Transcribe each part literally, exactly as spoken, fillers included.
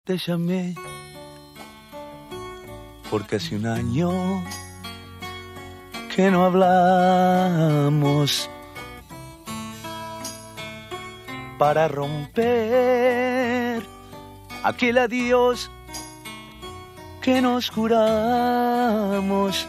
Te llamé porque hace un año que no hablamos, para romper aquel adiós que nos juramos.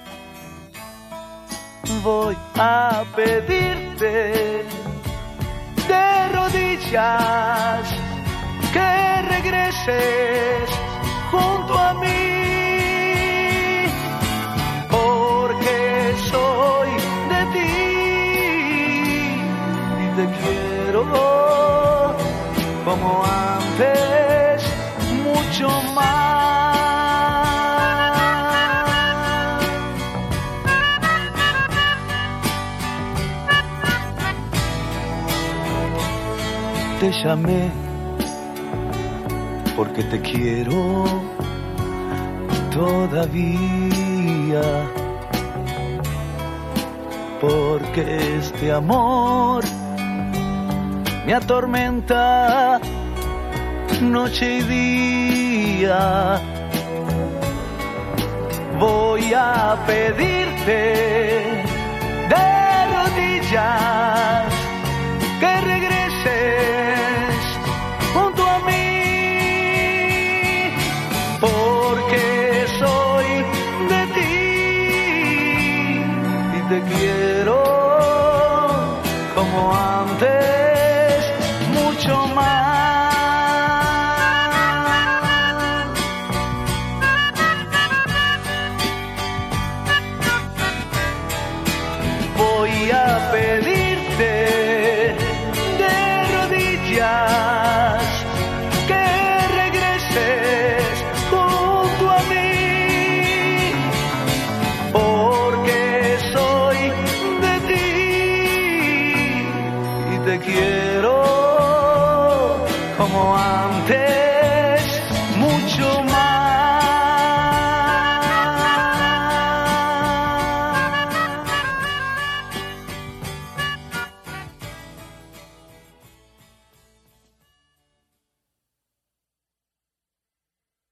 Voy a pedirte de rodillas que regreses junto a mí, porque soy de ti y te quiero como antes, mucho más. Te llamé porque te quiero todavía, porque este amor me atormenta noche y día. Voy a pedirte de rodillas que